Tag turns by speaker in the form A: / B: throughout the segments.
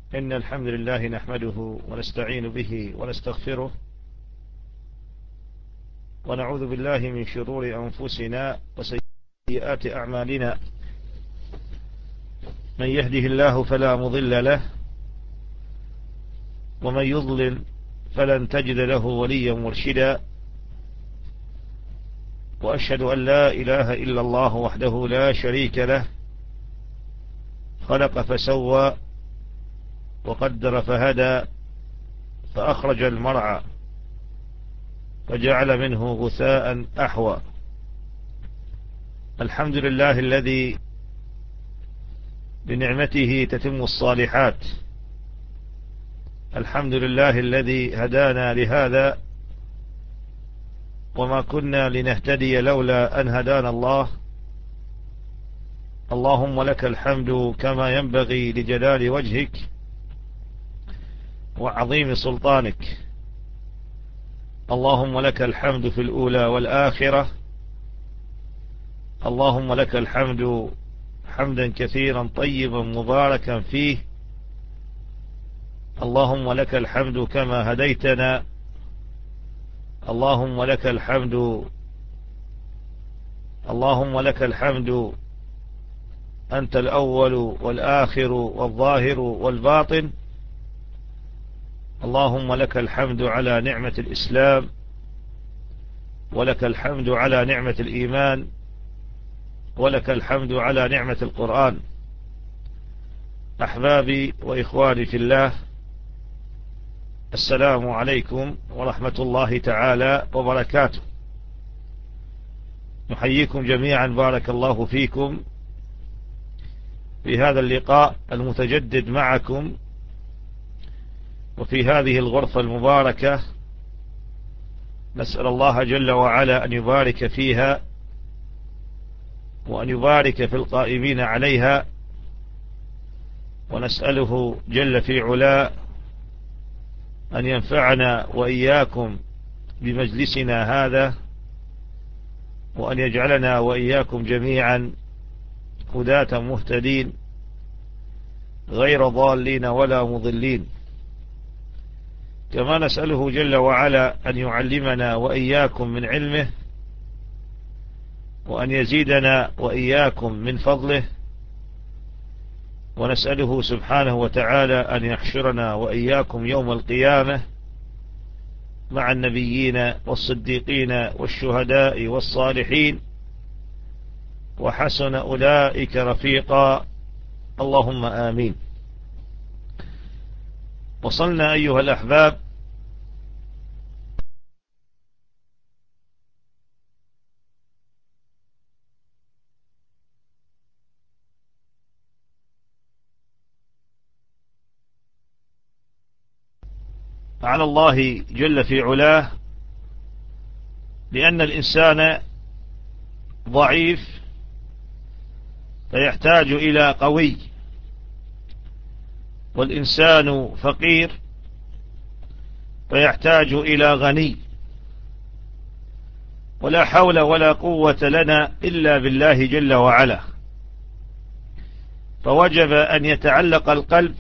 A: إن الحمد لله نحمده ونستعين به ونستغفره ونعوذ بالله من شرور أنفسنا وسيئات أعمالنا. من يهده الله فلا مضل له ومن يضلل فلن تجد له وليا مرشدا، وأشهد أن لا إله إلا الله وحده لا شريك له، خلق فسوى وقدر فهدى، فأخرج المرعى فجعل منه غثاء أحوى. الحمد لله الذي بنعمته تتم الصالحات. الحمد لله الذي هدانا لهذا وما كنا لنهتدي لولا أن هدانا الله. اللهم لك الحمد كما ينبغي لجلال وجهك وعظيم سلطانك. اللهم لك الحمد في الأولى والآخرة. اللهم لك الحمد حمدا كثيرا طيبا مباركا فيه. اللهم لك الحمد كما هديتنا. اللهم لك الحمد. اللهم لك الحمد أنت الأول والآخر والظاهر والباطن. اللهم لك الحمد على نعمة الإسلام، ولك الحمد على نعمة الإيمان، ولك الحمد على نعمة القرآن. أحبابي وإخواني في الله، السلام عليكم ورحمة الله تعالى وبركاته. نحييكم جميعا، بارك الله فيكم، في هذا اللقاء المتجدد معكم وفي هذه الغرفة المباركة. نسأل الله جل وعلا أن يبارك فيها وأن يبارك في القائمين عليها، ونسأله جل في علا أن ينفعنا وإياكم بمجلسنا هذا، وأن يجعلنا وإياكم جميعا هداة مهتدين غير ضالين ولا مضلين. كما نسأله جل وعلا أن يعلمنا وإياكم من علمه، وأن يزيدنا وإياكم من فضله، ونسأله سبحانه وتعالى أن يحشرنا وإياكم يوم القيامة مع النبيين والصديقين والشهداء والصالحين، وحسن أولئك رفيقا. اللهم آمين. وصلنا أيها الأحباب على الله جل في علاه، لأن الإنسان ضعيف فيحتاج إلى قوي، والإنسان فقير فيحتاج إلى غني، ولا حول ولا قوة لنا إلا بالله جل وعلا. فوجب أن يتعلق القلب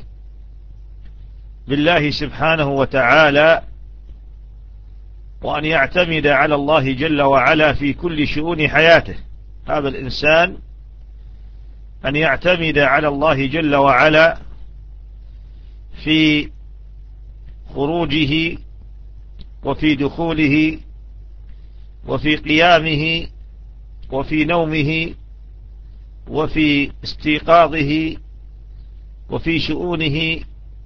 A: بالله سبحانه وتعالى، وأن يعتمد على الله جل وعلا في كل شؤون حياته. هذا الإنسان أن يعتمد على الله جل وعلا في خروجه وفي دخوله وفي قيامه وفي نومه وفي استيقاظه وفي شؤونه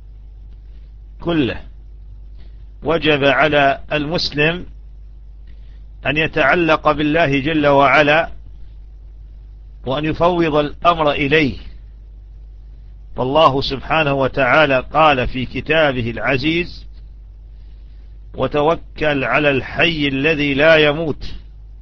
A: كله. وجب على المسلم أن يتعلق بالله جل وعلا وأن يفوض الأمر إليه. فالله سبحانه وتعالى قال في كتابه العزيز: وتوكل على الحي الذي لا يموت.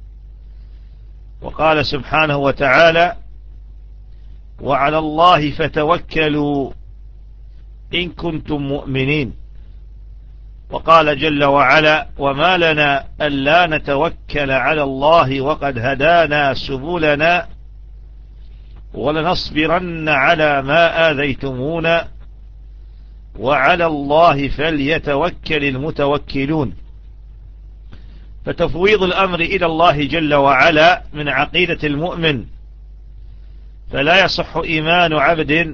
A: وقال سبحانه وتعالى: وعلى الله فتوكلوا إن كنتم مؤمنين. وقال جل وعلا: وما لنا ألا نتوكل على الله وقد هدانا سبلنا ولنصبرن على ما آذيتمونا وعلى الله فليتوكل المتوكلون. فتفويض الأمر إلى الله جل وعلا من عقيدة المؤمن، فلا يصح إيمان عبد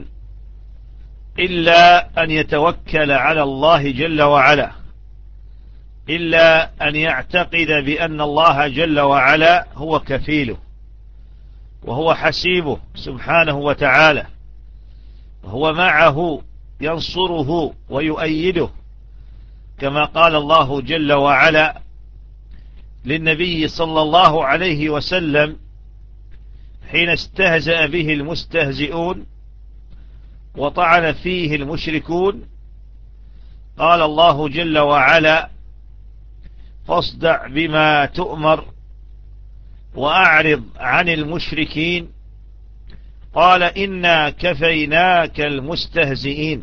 A: إلا أن يتوكل على الله جل وعلا، إلا أن يعتقد بأن الله جل وعلا هو كفيله وهو حسيبه سبحانه وتعالى، وهو معه ينصره ويؤيده، كما قال الله جل وعلا للنبي صلى الله عليه وسلم حين استهزأ به المستهزئون وطعن فيه المشركون. قال الله جل وعلا: فاصدع بما تؤمر وأعرض عن المشركين. قال: إنا كفيناك المستهزئين،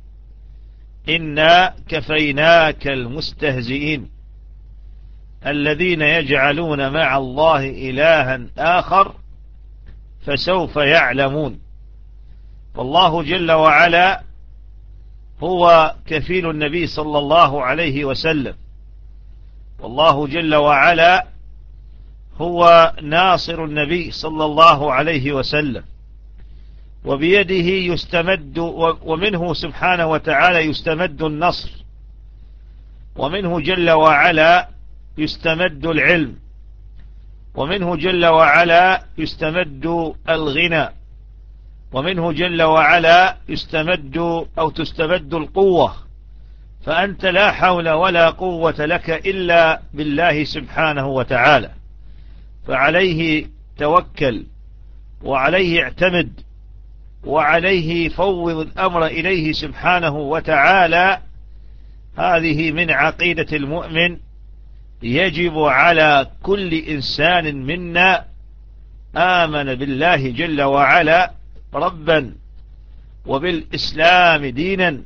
A: إنا كفيناك المستهزئين الذين يجعلون مع الله إلها آخر فسوف يعلمون. والله جل وعلا هو كفيل النبي صلى الله عليه وسلم، والله جل وعلا هو ناصر النبي صلى الله عليه وسلم، وبيده يستمد، ومنه سبحانه وتعالى يستمد النصر، ومنه جل وعلا يستمد العلم، ومنه جل وعلا يستمد الغنى، ومنه جل وعلا يستمد أو تستمد القوة. فأنت لا حول ولا قوة لك إلا بالله سبحانه وتعالى، فعليه توكل وعليه اعتمد وعليه فوض الأمر إليه سبحانه وتعالى. هذه من عقيدة المؤمن. يجب على كل إنسان منا آمن بالله جل وعلا ربا، وبالإسلام دينا،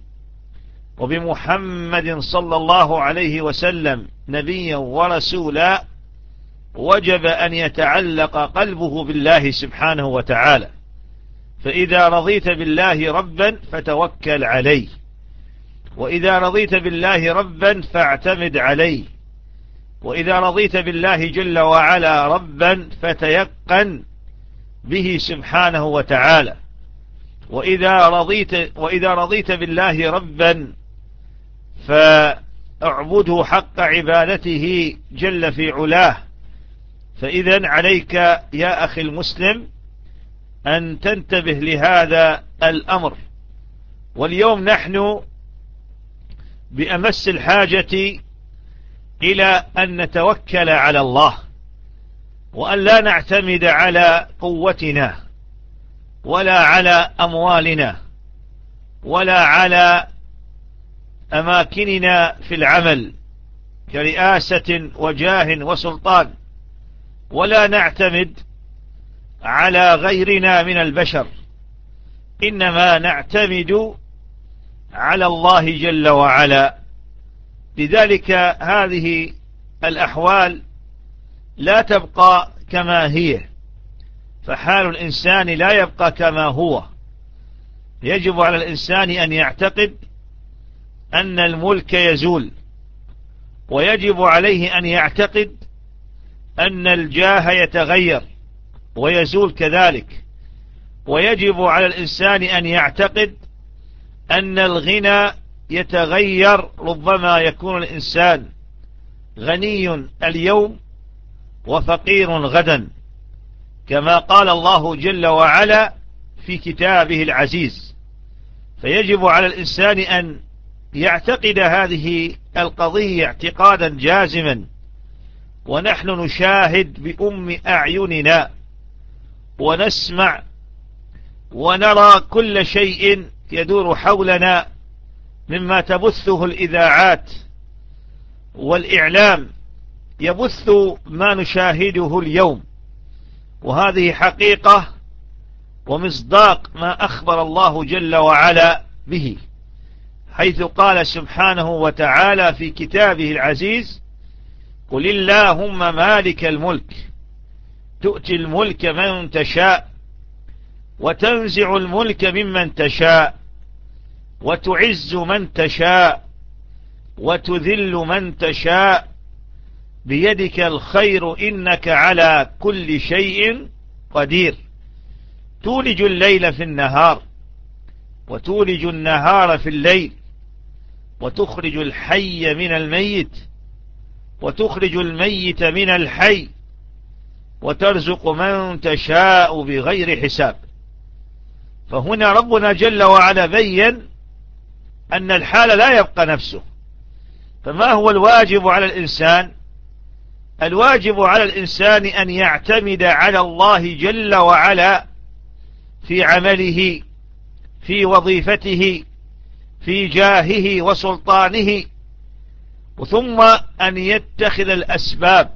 A: وبمحمد صلى الله عليه وسلم نبيا ورسولا، وجب أن يتعلق قلبه بالله سبحانه وتعالى. فإذا رضيت بالله ربا فتوكل عليه، وإذا رضيت بالله ربا فاعتمد عليه، وإذا رضيت بالله جل وعلا ربا فتيقن به سبحانه وتعالى، وإذا رضيت بالله ربا فاعبده حق عبادته جل في علاه. فإذا عليك يا أخي المسلم أن تنتبه لهذا الأمر. واليوم نحن بأمس الحاجة إلى أن نتوكل على الله، وأن لا نعتمد على قوتنا ولا على أموالنا ولا على أماكننا في العمل كرئاسة وجاه وسلطان، ولا نعتمد على غيرنا من البشر، إنما نعتمد على الله جل وعلا. لذلك هذه الأحوال لا تبقى كما هي، فحال الإنسان لا يبقى كما هو. يجب على الإنسان أن يعتقد أن الملك يزول، ويجب عليه أن يعتقد أن الجاه يتغير ويزول كذلك، ويجب على الإنسان أن يعتقد أن الغنى يتغير، ربما يكون الإنسان غني اليوم وفقير غدا، كما قال الله جل وعلا في كتابه العزيز. فيجب على الإنسان أن يعتقد هذه القضية اعتقادا جازما، ونحن نشاهد بأم أعيننا ونسمع ونرى كل شيء يدور حولنا مما تبثه الإذاعات والإعلام، يبث ما نشاهده اليوم، وهذه حقيقة ومصداق ما أخبر الله جل وعلا به، حيث قال سبحانه وتعالى في كتابه العزيز: قل اللهم مالك الملك تؤتي الملك من تشاء وتنزع الملك ممن تشاء وتعز من تشاء وتذل من تشاء بيدك الخير إنك على كل شيء قدير تولج الليل في النهار وتولج النهار في الليل وتخرج الحي من الميت وتخرج الميت من الحي وترزق من تشاء بغير حساب. فهنا ربنا جل وعلا بين أن الحال لا يبقى نفسه. فما هو الواجب على الإنسان؟ الواجب على الإنسان أن يعتمد على الله جل وعلا في عمله، في وظيفته، في جاهه وسلطانه، ثم أن يتخذ الأسباب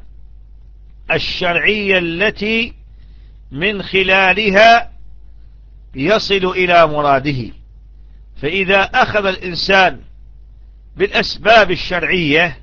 A: الشرعية التي من خلالها يصل إلى مراده. فإذا أخذ الإنسان بالأسباب الشرعية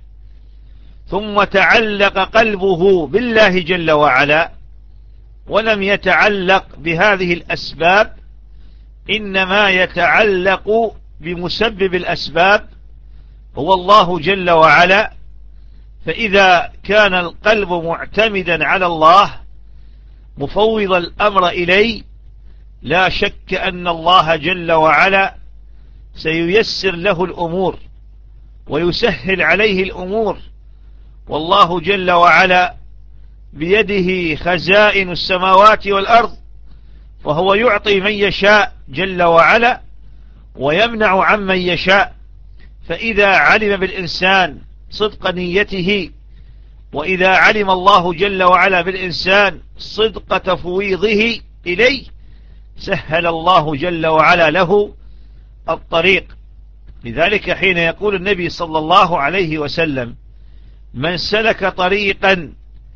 A: ثم تعلق قلبه بالله جل وعلا ولم يتعلق بهذه الأسباب، إنما يتعلق بمسبب الأسباب هو الله جل وعلا، فإذا كان القلب معتمدا على الله مفوض الأمر إليه لا شك أن الله جل وعلا سييسر له الأمور ويسهل عليه الأمور. والله جل وعلا بيده خزائن السماوات والأرض، فهو يعطي من يشاء جل وعلا ويمنع عمن يشاء. فإذا علم بالإنسان صدق نيته، وإذا علم الله جل وعلا بالإنسان صدق تفويضه إليه، سهل الله جل وعلا له الطريق. لذلك حين يقول النبي صلى الله عليه وسلم: من سلك طريقا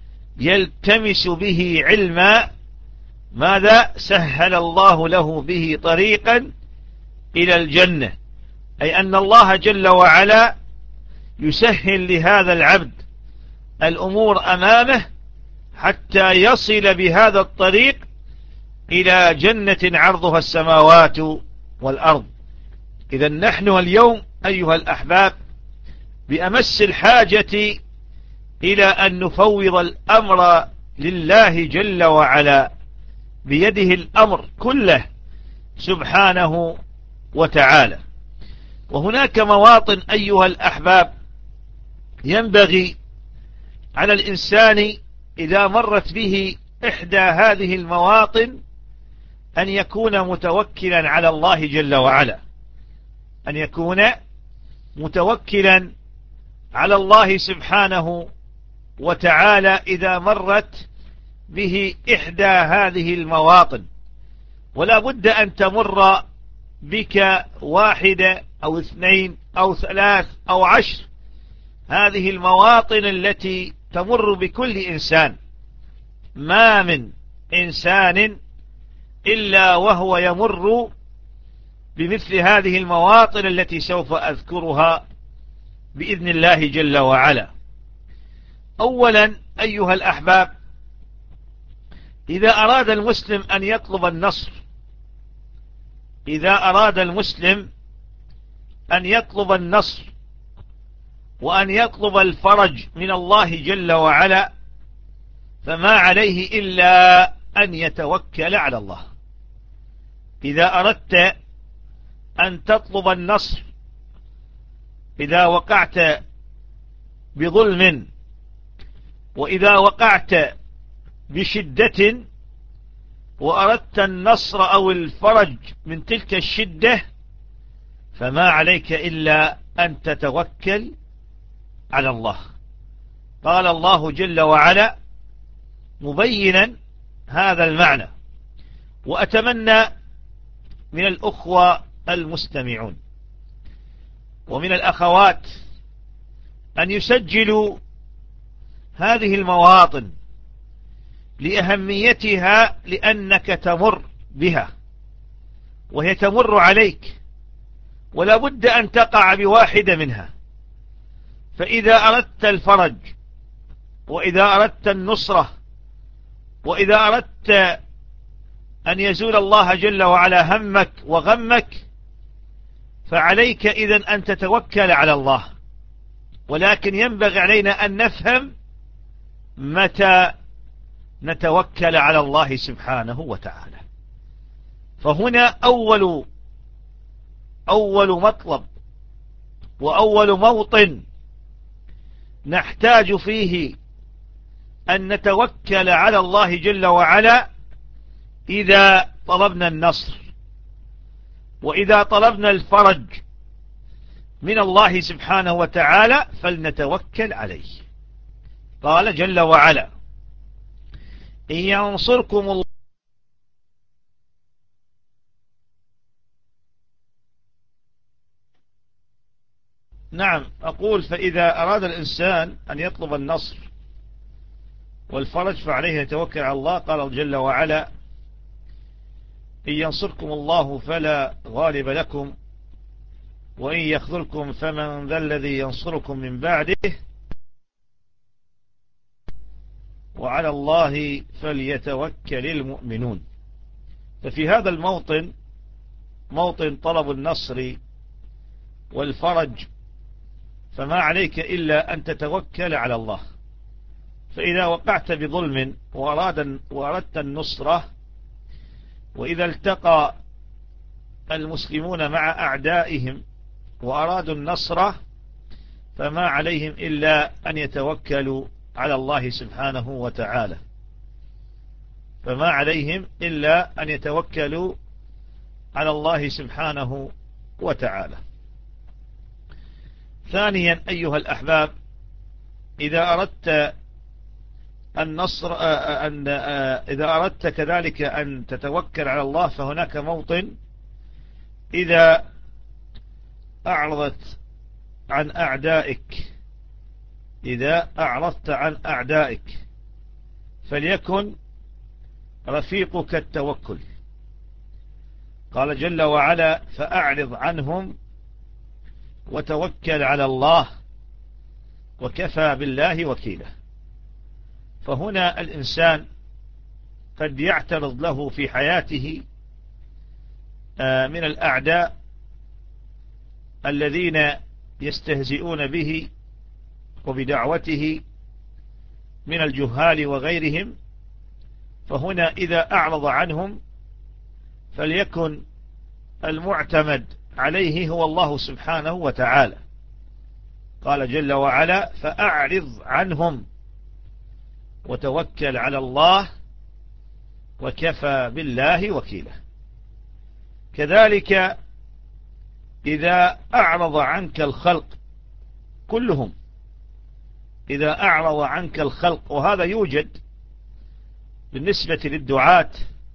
A: يلتمس به علما، ماذا؟ سهل الله له به طريقا إلى الجنة. أي أن الله جل وعلا يسهل لهذا العبد الأمور أمامه حتى يصل بهذا الطريق إلى جنة عرضها السماوات والأرض. إذا نحن اليوم أيها الأحباب بأمس الحاجة إلى أن نفوض الأمر لله جل وعلا، بيده الأمر كله سبحانه وتعالى. وهناك مواطن أيها الأحباب ينبغي على الإنسان إذا مرت به إحدى هذه المواطن أن يكون متوكلا على الله جل وعلا، أن يكون متوكلا على الله سبحانه وتعالى إذا مرت به إحدى هذه المواطن. ولا بد أن تمر بك واحدة أو اثنين أو ثلاث أو 10 هذه المواطن التي تمر بكل إنسان. ما من إنسان إلا وهو يمر بمثل هذه المواطن التي سوف أذكرها بإذن الله جل وعلا. أولا أيها الأحباب، إذا أراد المسلم أن يطلب النصر، إذا أراد المسلم أن يطلب النصر وأن يطلب الفرج من الله جل وعلا، فما عليه إلا أن يتوكل على الله. إذا أردت أن تطلب النصر، إذا وقعت بظلم وإذا وقعت بشدة وأردت النصر أو الفرج من تلك الشدة، فما عليك إلا أن تتوكل على الله. قال الله جل وعلا مبينا هذا المعنى. وأتمنى من الأخوة المستمعون ومن الأخوات أن يسجلوا هذه المواطن لأهميتها، لأنك تمر بها وهي تمر عليك، ولا بد أن تقع بواحدة منها. فإذا أردت الفرج وإذا أردت النصرة وإذا أردت أن يزول الله جل وعلا همك وغمك، فعليك إذن أن تتوكل على الله، ولكن ينبغي علينا أن نفهم متى نتوكل على الله سبحانه وتعالى. فهنا أول مطلب وأول موطن نحتاج فيه أن نتوكل على الله جل وعلا إذا طلبنا النصر وإذا طلبنا الفرج من الله سبحانه وتعالى فلنتوكل عليه. قال جل وعلا: إن ينصركم الله. نعم، أقول فإذا أراد الإنسان أن يطلب النصر والفرج فعليه يتوكل على الله. قال جل وعلا: إن ينصركم الله فلا غالب لكم وإن يخذلكم فمن ذا الذي ينصركم من بعده وعلى الله فليتوكل المؤمنون. ففي هذا الموطن، موطن طلب النصر والفرج، فما عليك إلا أن تتوكل على الله. فإذا وقعت بظلم وأردت النصرة، وإذا التقى المسلمون مع أعدائهم وأرادوا النصر، فما عليهم إلا أن يتوكلوا على الله سبحانه وتعالى. فما عليهم إلا أن يتوكلوا على الله سبحانه وتعالى. ثانيا أيها الأحباب، إذا أردت النصر إذا أردت كذلك أن تتوكل على الله، فهناك موطن: إذا أعرضت عن أعدائك، إذا أعرضت عن أعدائك فليكن رفيقك التوكل. قال جل وعلا: فأعرض عنهم وتوكل على الله وكفى بالله وكيلا. فهنا الإنسان قد يعترض له في حياته من الأعداء الذين يستهزئون به وبدعوته من الجهال وغيرهم. فهنا إذا أعرض عنهم فليكن المعتمد عليه هو الله سبحانه وتعالى. قال جل وعلا: فأعرض عنهم وتوكل على الله وكفى بالله وكيلا. كذلك إذا أعرض عنك الخلق كلهم، إذا أعرض عنك الخلق، وهذا يوجد بالنسبة للدعاة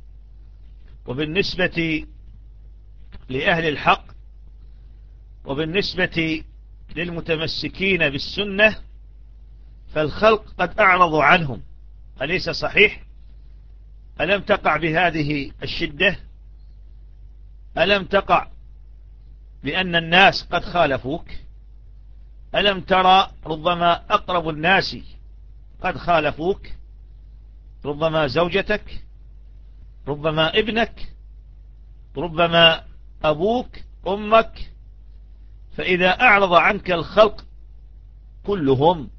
A: وبالنسبة لأهل الحق وبالنسبة للمتمسكين بالسنة، فالخلق قد أعرضوا عنهم. أليس صحيح؟ ألم تقع بهذه الشدة؟ ألم تقع بأن الناس قد خالفوك؟ ألم ترى ربما أقرب الناس قد خالفوك؟ ربما زوجتك، ربما ابنك، ربما أبوك، أمك. فإذا أعرض عنك الخلق كلهم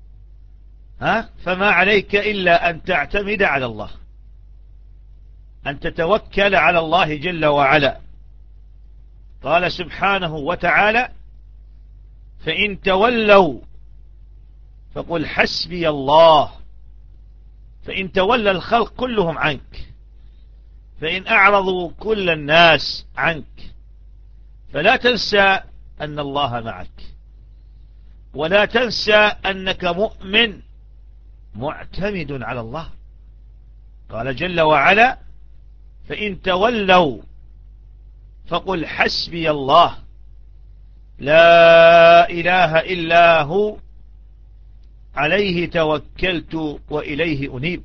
A: فما عليك إلا أن تعتمد على الله، أن تتوكل على الله جل وعلا. قال سبحانه وتعالى: فإن تولوا فقل حسبي الله. فإن تولى الخلق كلهم عنك، فإن أعرضوا كل الناس عنك، فلا تنسى أن الله معك، ولا تنسى أنك مؤمن معتمد على الله. قال جل وعلا: فإن تولوا فقل حسبي الله لا إله إلا هو عليه توكلت وإليه أنيب.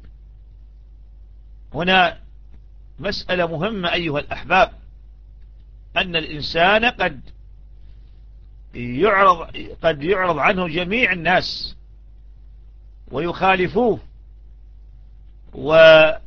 A: هنا مسألة مهمة أيها الأحباب، أن الإنسان قد يعرض عنه جميع الناس ويخالفوه،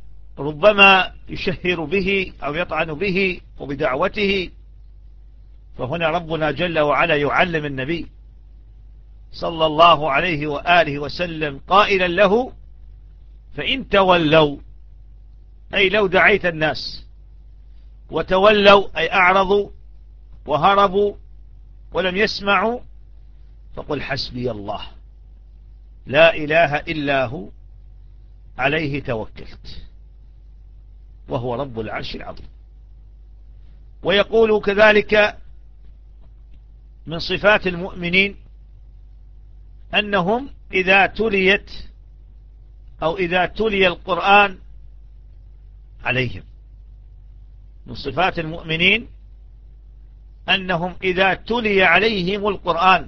A: وربما يشهر به أو يطعن به وبدعوته، فهنا ربنا جل وعلا يعلم النبي صلى الله عليه وآله وسلم قائلا له: فإن تولوا، أي لو دعيت الناس وتولوا أي أعرضوا وهربوا ولم يسمعوا، فقل حسبي الله لا إله إلا هو عليه توكلت وهو رب العرش العظيم. ويقول كذلك من صفات المؤمنين أنهم إذا تليت أو إذا تلي القرآن عليهم، من صفات المؤمنين أنهم إذا تلي عليهم القرآن،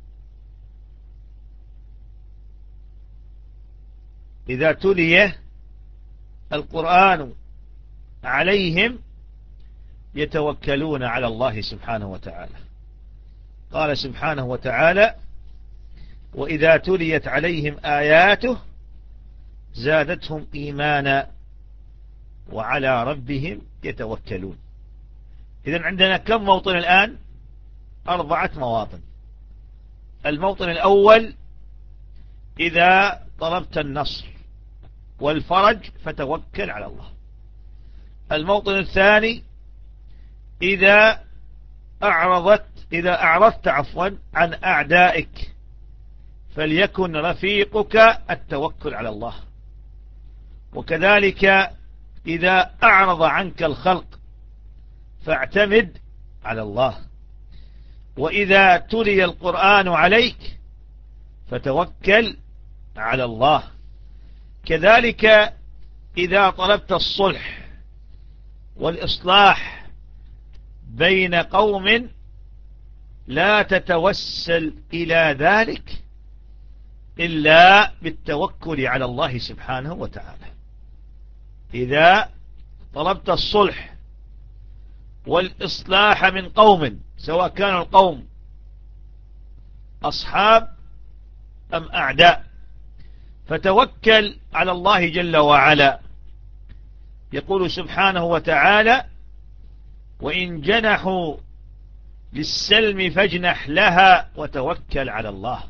A: إذا تلي القرآن عليهم يتوكلون على الله سبحانه وتعالى. قال سبحانه وتعالى: وإذا تليت عليهم آياته زادتهم إيمانا وعلى ربهم يتوكلون. إذن عندنا كم موطن الآن؟ 4 مواطن. الموطن الأول: إذا طلبت النصر والفرج فتوكل على الله. الموطن الثاني: إذا أعرضت عن أعدائك فليكن رفيقك التوكل على الله. وكذلك إذا أعرض عنك الخلق فاعتمد على الله. وإذا تلي القرآن عليك فتوكل على الله. كذلك إذا طلبت الصلح والإصلاح بين قوم لا تتوسل إلى ذلك إلا بالتوكل على الله سبحانه وتعالى. إذا طلبت الصلح والإصلاح من قوم، سواء كانوا القوم أصحاب أم أعداء، فتوكل على الله جل وعلا. يقول سبحانه وتعالى: وإن جنحوا للسلم فاجنح لها وتوكل على الله.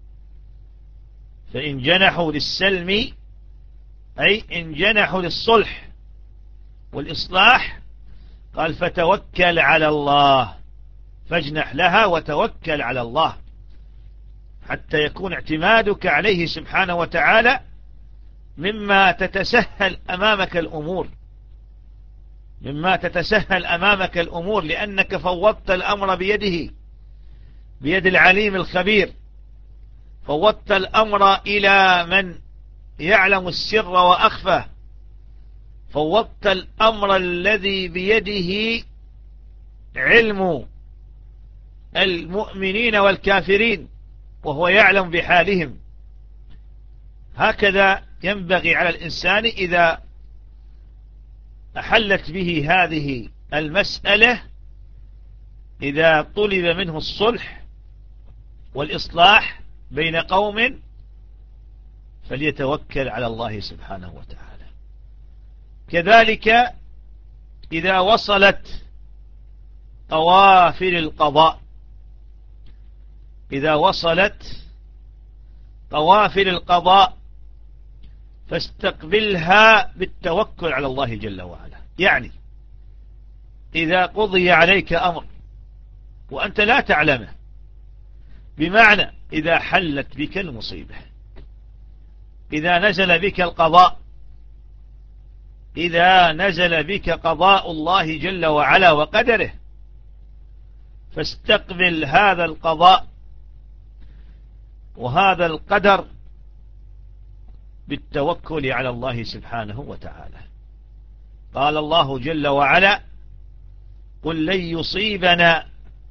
A: فإن جنحوا للسلم أي إن جنحوا للصلح والإصلاح، قال فتوكل على الله، فاجنح لها وتوكل على الله، حتى يكون اعتمادك عليه سبحانه وتعالى مما تتسهل أمامك الأمور، مما تتسهل أمامك الأمور، لأنك فوضت الأمر بيده، بيد العليم الخبير. فوضت الأمر إلى من يعلم السر وأخفى، فوضت الأمر الذي بيده علم المؤمنين والكافرين وهو يعلم بحالهم. هكذا ينبغي على الإنسان إذا أحلت به هذه المسألة، إذا طلب منه الصلح والإصلاح بين قوم فليتوكل على الله سبحانه وتعالى. كذلك إذا وصلت قوافل القضاء، إذا وصلت قوافل القضاء فاستقبلها بالتوكل على الله جل وعلا. يعني إذا قضي عليك أمر وأنت لا تعلمه، بمعنى إذا حلت بك المصيبة، إذا نزل بك القضاء، إذا نزل بك قضاء الله جل وعلا وقدره، فاستقبل هذا القضاء وهذا القدر بالتوكل على الله سبحانه وتعالى. قال الله جل وعلا: قل لن يصيبنا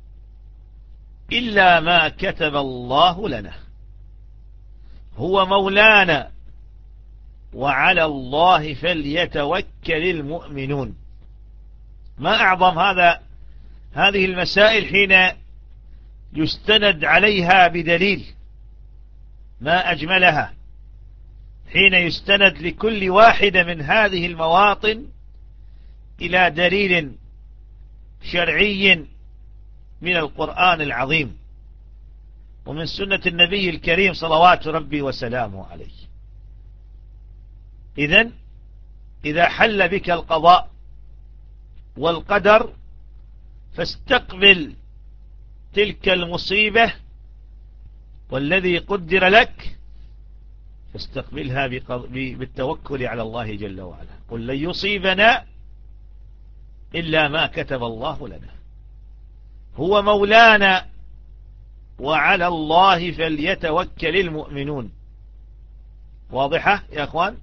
A: إلا ما كتب الله لنا هو مولانا وعلى الله فليتوكل المؤمنون. ما أعظم هذه المسائل حين يستند عليها بدليل، ما أجملها حين يستند لكل واحدة من هذه المواطن إلى دليل شرعي من القرآن العظيم ومن سنة النبي الكريم صلوات ربي وسلامه عليه. إذا حل بك القضاء والقدر فاستقبل تلك المصيبة والذي قدر لك، فاستقبلها بالتوكل على الله جل وعلا. قل لن يصيبنا إلا ما كتب الله لنا، هو مولانا وعلى الله فليتوكل المؤمنون. واضحة يا أخوان؟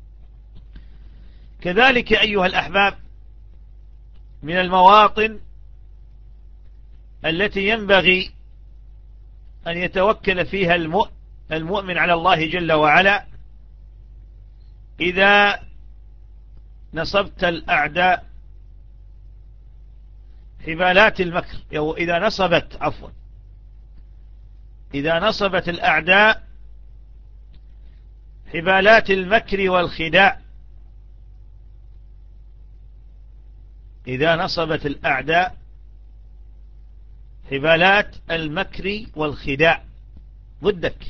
A: كذلك أيها الأحباب، من المواطن التي ينبغي أن يتوكل فيها المؤمن على الله جل وعلا، إذا نصبت الأعداء حبالات المكر، أو إذا نصبت الأعداء حبالات المكر والخداع، إذا نصبت الأعداء حبالات المكر والخداع ضدك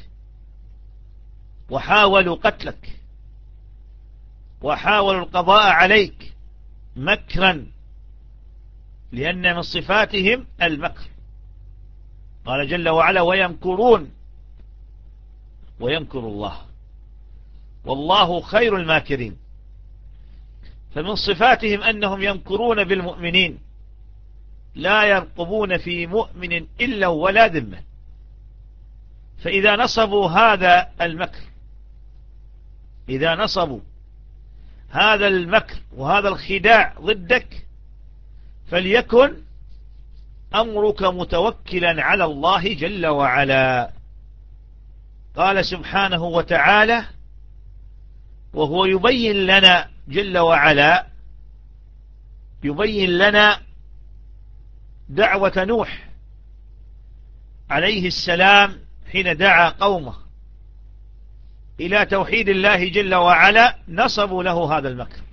A: وحاولوا قتلك وحاولوا القضاء عليك مكرا، لأن من صفاتهم المكر. قال جل وعلا: ويمكرون ويمكر الله والله خير الماكرين. فمن صفاتهم أنهم يمكرون بالمؤمنين، لا يرقبون في مؤمن إلا ولا ذمة. فإذا نصبوا هذا المكر، إذا نصبوا هذا المكر وهذا الخداع ضدك، فليكن أمرك متوكلا على الله جل وعلا. قال سبحانه وتعالى وهو يبين لنا جل وعلا، يبين لنا دعوة نوح عليه السلام حين دعا قومه إلى توحيد الله جل وعلا، نصبوا له هذا المكر،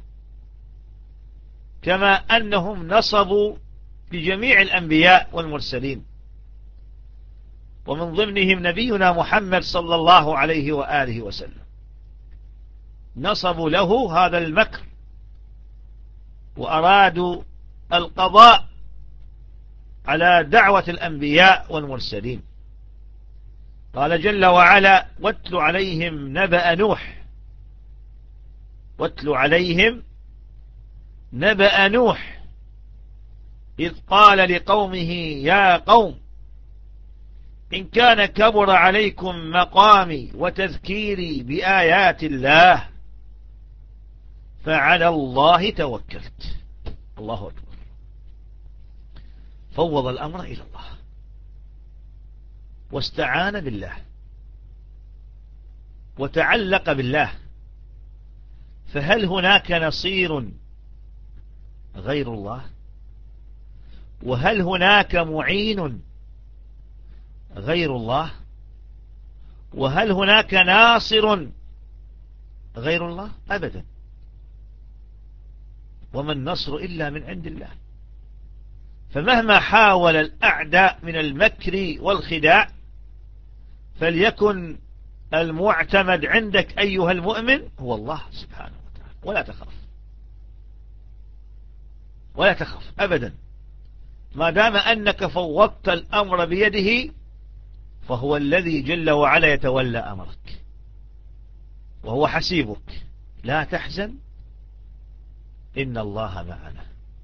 A: كما أنهم نصبوا لجميع الأنبياء والمرسلين، ومن ضمنهم نبينا محمد صلى الله عليه وآله وسلم، نصبوا له هذا المكر وأرادوا القضاء على دعوة الأنبياء والمرسلين. قال جل وعلا: واتل عليهم نبأ نوح، واتل عليهم نبأ نوح إذ قال لقومه يا قوم إن كان كبر عليكم مقامي وتذكيري بآيات الله فعلى الله توكلت. الله أكبر. فوض الأمر إلى الله واستعان بالله وتعلق بالله. فهل هناك نصير غير الله؟ وهل هناك معين غير الله؟ وهل هناك ناصر غير الله؟ أبدا. وما النصر إلا من عند الله. فمهما حاول الأعداء من المكر والخداع، فليكن المعتمد عندك أيها المؤمن هو الله سبحانه وتعالى، ولا تخاف، ولا تخاف أبدا، ما دام أنك فوضت الأمر بيده، فهو الذي جل وعلا يتولى أمرك وهو حسيبك. لا تحزن إن الله معنا،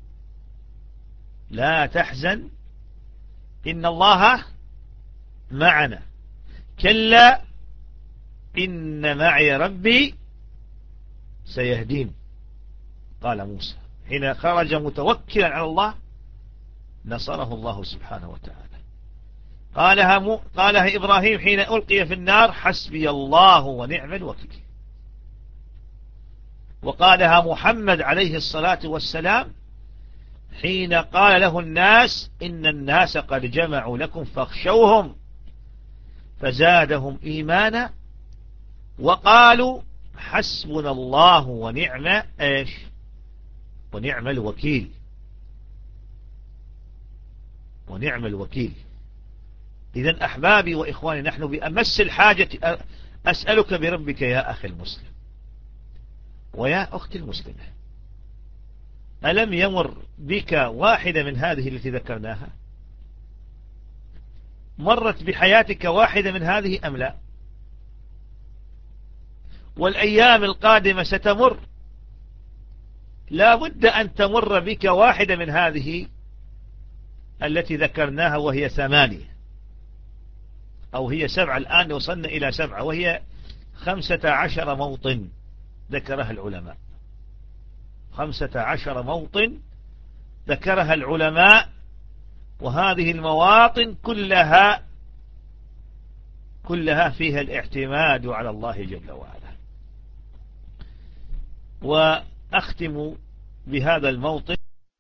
A: لا تحزن إن الله معنا، كلا إن معي ربي سيهدين. قال موسى حين خرج متوكلا على الله نصره الله سبحانه وتعالى. قالها إبراهيم حين ألقي في النار حسبي الله ونعم الوكيل. وقالها محمد عليه الصلاة والسلام حين قال له الناس إن الناس قد جمعوا لكم فاخشوهم فزادهم إيمانا وقالوا حسبنا الله ونعم ونعم الوكيل. ونعم الوكيل. إذن أحبابي وإخواني، نحن بأمس الحاجة أسألك بربك يا أخي المسلم ويا أختي المسلمة، ألم يمر بك واحدة من هذه التي ذكرناها؟ مرت بحياتك واحدة من هذه أم لا؟ والأيام القادمة ستمر، لا بد أن تمر بك واحدة من هذه التي ذكرناها، وهي 8 أو هي 7. الآن وصلنا إلى 7، وهي 15 موطن ذكرها العلماء. 15 موطن ذكرها العلماء، وهذه المواطن كلها فيها الاعتماد على الله جل وعلا. وأختم بهذا الموطن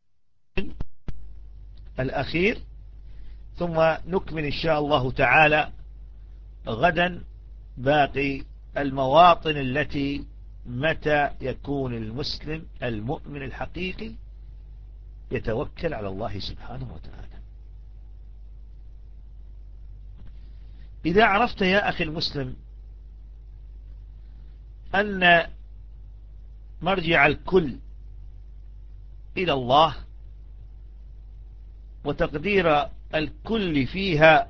A: الأخير، ثم نكمل إن شاء الله تعالى غدا باقي المواطن التي متى يكون المسلم المؤمن الحقيقي يتوكل على الله سبحانه وتعالى. إذا عرفت يا أخي المسلم أن مرجع الكل إلى الله، وتقدير الكل فيها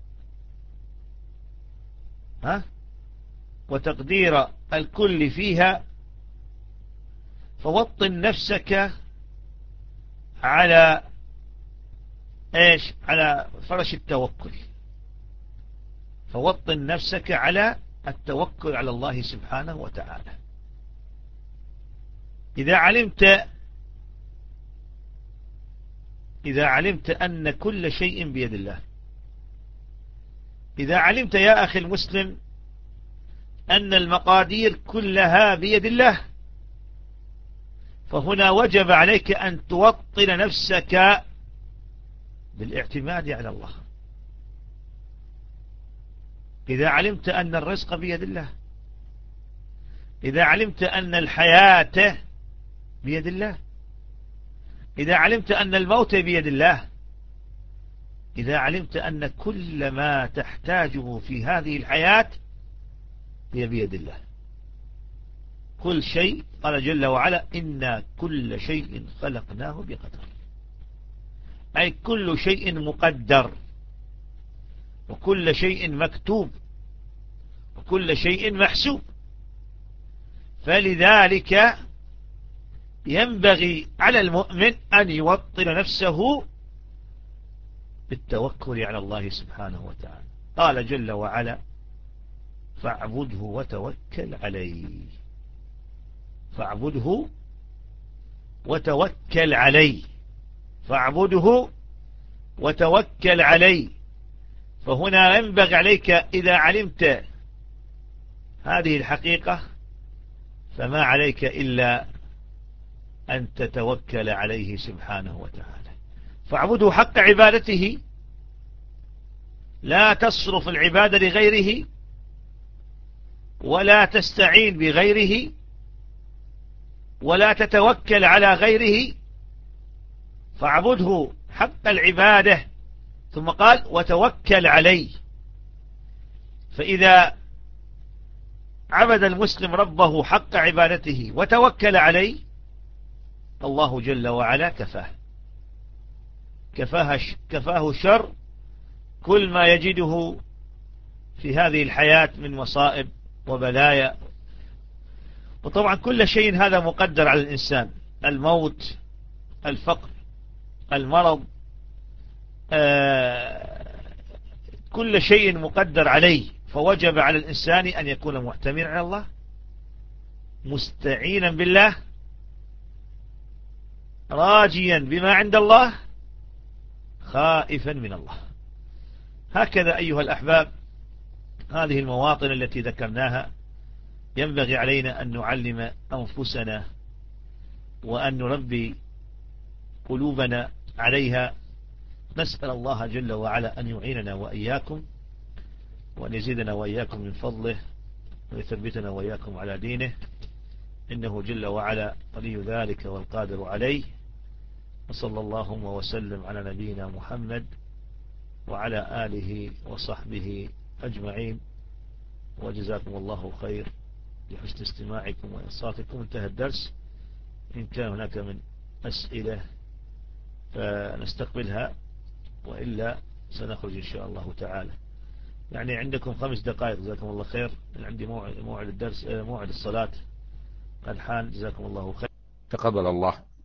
A: فوطن نفسك على ايش؟ على فرش التوكل. فوطن نفسك على التوكل على الله سبحانه وتعالى. إذا علمت أن كل شيء بيد الله، إذا علمت يا أخي المسلم أن المقادير كلها بيد الله، فهنا وجب عليك أن توطن نفسك بالاعتماد على الله. إذا علمت أن الرزق بيد الله، إذا علمت أن الحياة بيد الله، إذا علمت أن الموت بيد الله، إذا علمت أن كل ما تحتاجه في هذه الحياة هي بيد الله. كل شيء، قال جل وعلا: إنا كل شيء خلقناه بقدر. أي كل شيء مقدر، وكل شيء مكتوب، وكل شيء محسوب. فلذلك ينبغي على المؤمن أن يوطن نفسه بالتوكل على الله سبحانه وتعالى. قال جل وعلا: فاعبده وتوكل عليه. فاعبده وتوكل عليه. فاعبده وتوكل عليه. فهنا ينبغي عليك إذا علمت هذه الحقيقة فما عليك إلا أن تتوكل عليه سبحانه وتعالى. فاعبده حق عبادته، لا تصرف العبادة لغيره، ولا تستعين بغيره، ولا تتوكل على غيره. فاعبده حق العبادة، ثم قال: وتوكل عليه. فإذا عبد المسلم ربه حق عبادته وتوكل عليه، الله جل وعلا كفاه شر كل ما يجده في هذه الحياة من مصائب وبلايا. وطبعا كل شيء هذا مقدر على الإنسان: الموت، الفقر، المرض، كل شيء مقدر عليه. فوجب على الإنسان أن يكون معتمدا على الله، مستعينا بالله، راجيا بما عند الله، خائفا من الله. هكذا أيها الأحباب، هذه المواطن التي ذكرناها ينبغي علينا أن نعلم أنفسنا وأن نربي قلوبنا عليها. نسأل الله جل وعلا أن يعيننا وإياكم، وأن يزيدنا وإياكم من فضله، ويثبتنا وإياكم على دينه، إنه جل وعلا ولي ذلك والقادر عليه. وصلى اللهم وسلم على نبينا محمد وعلى آله وصحبه أجمعين، وجزاكم الله خير لحسن استماعكم وإنصاتكم. انتهى الدرس. إن كان هناك من أسئلة فنستقبلها، وإلا سنخرج إن شاء الله تعالى. يعني عندكم 5 دقائق. جزاكم الله خير. عندي موعد الدرس، موعد الصلاة الحان. جزاكم الله خير.
B: تقبل الله.